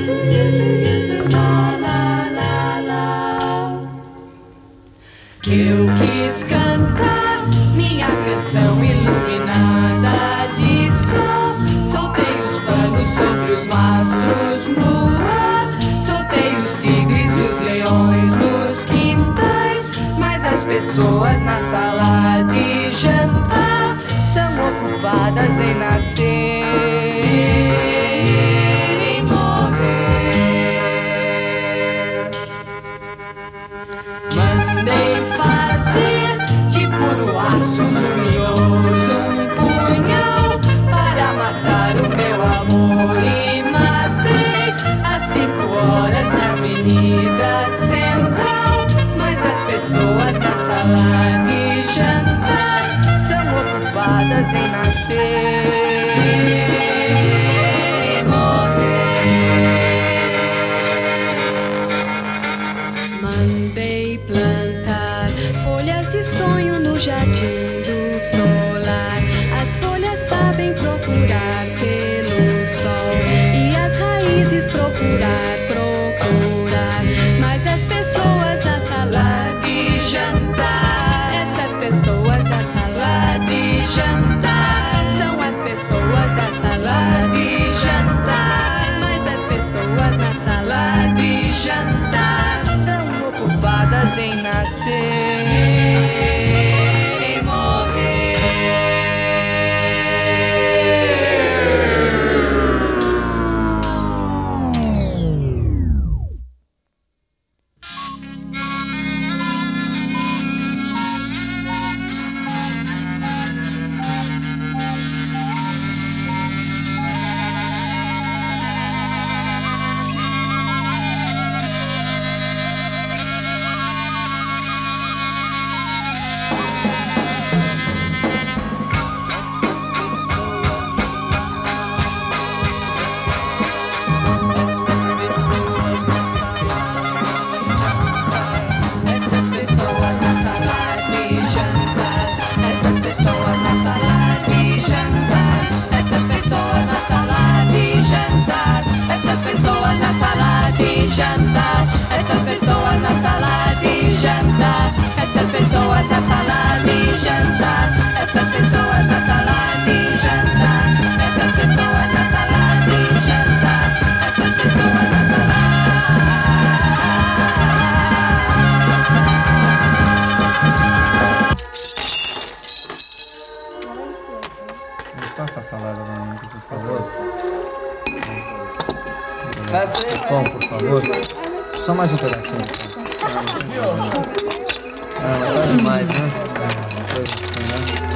Eu quis cantar minha canção iluminada de sol. Soltei os panos sobre os mastros no ar. Soltei os tigres e os leões nos quintais. Mas as pessoas na sala de jantar são ocupadas em nascer e morrer. Mandei fazer de puro aço luminoso um punhal para matar o meu amor. E matei às 5 horas na Avenida Central. Mas as pessoas na sala de jantar são ocupadas em nascer e morrer. Mandei plantar folhas de sonho no jardim do solar. As folhas sabem procurar pelo sol e as raízes procurar. Mas as pessoas na sala de jantar, essas pessoas da sala de jantar, são as pessoas da sala de jantar. Mas as pessoas na sala de jantar são ocupadas em nascer e morrer. Passa a salada pra mim, por favor. Pão, por favor. Só mais um pedacinho. Não, mas tá demais, né? Coisa assim, né?